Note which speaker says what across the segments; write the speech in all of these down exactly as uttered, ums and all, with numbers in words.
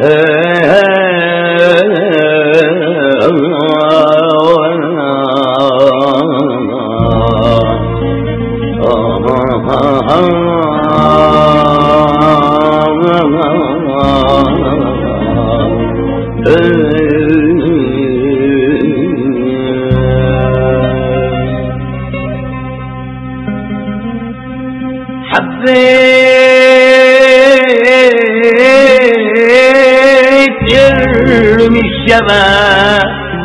Speaker 1: حبيت يرمي الشباب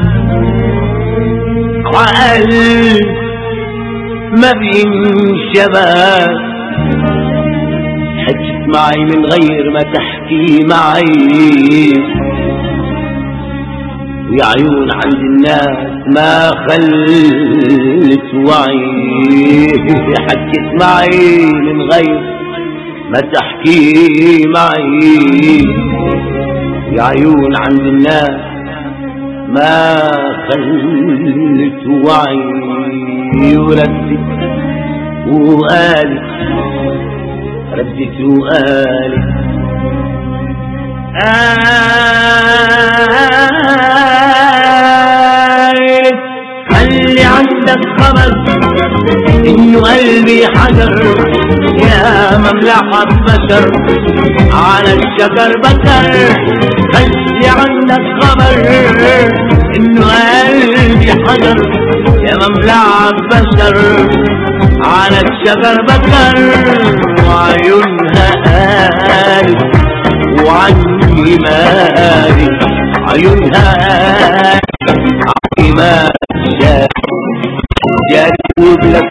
Speaker 1: عقل ما بينشباب، حكت معي من غير ما تحكي معي، ويا عيون عند الناس ما خلت وعي، حكت معي من غير ما تحكي معي، يا عيون عند الناس ما خلت وعي، وردت وقالت ردت وقالت قالت خلي عندك خبر انه قلبي حجر يا مملحة بشر على الشجر بكر، خلي عندك خبر انه قلبي حجر يا مملحة بشر على الشجر بكر، وعيونها قالت وعني مالي، عيونها عني مالي جاري جاري وبلك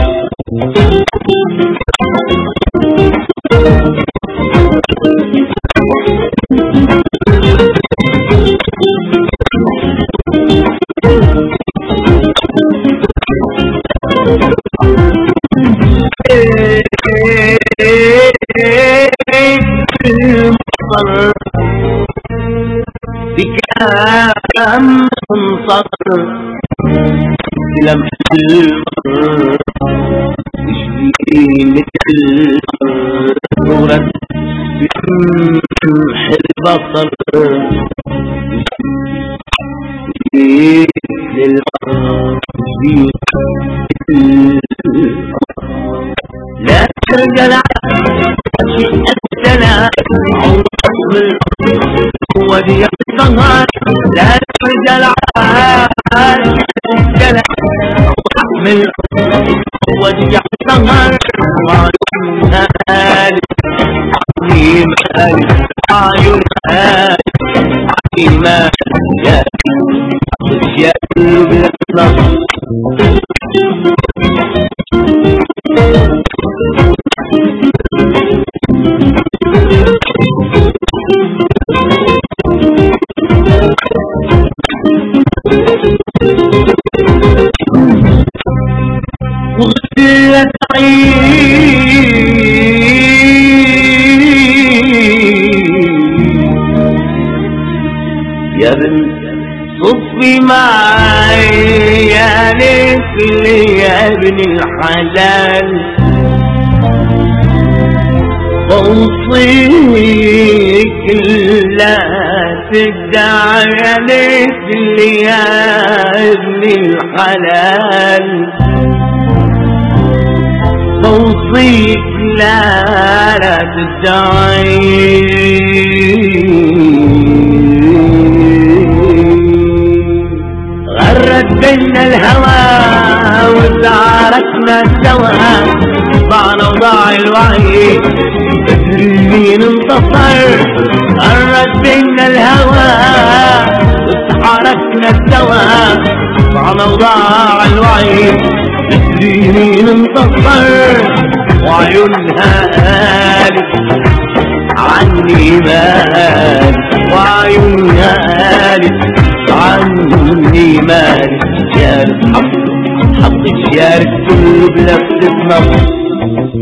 Speaker 1: بكام صدر لمح المر تشبيه مثل صورة بلمح البصر مثل المر لا ترجل أنتنا ودي الصهر لا ترجل أنتنا من ودي الصهر وعيونها آلي عظيم آلي عيونها عظيم آلي يا قلب الأصلاح وغسلت يا بنت صفي معي يا نفل يا ابن الحلال، اوصيك لا تدعي يا نفل يا ابن الحلال، اوصيك لا لا تدعي غرت بينا الهوى وتعاركنا سوا، ضعنا وضاع الوعي مين انتصر، غرت بينا الهوى وتعاركنا سوا، ضعنا وضاع الوعي مين انتصر، وعيونها قالت عني مالي، وعيونها قالت عني مالي، شارك حط حط الشارك كله بنفس النص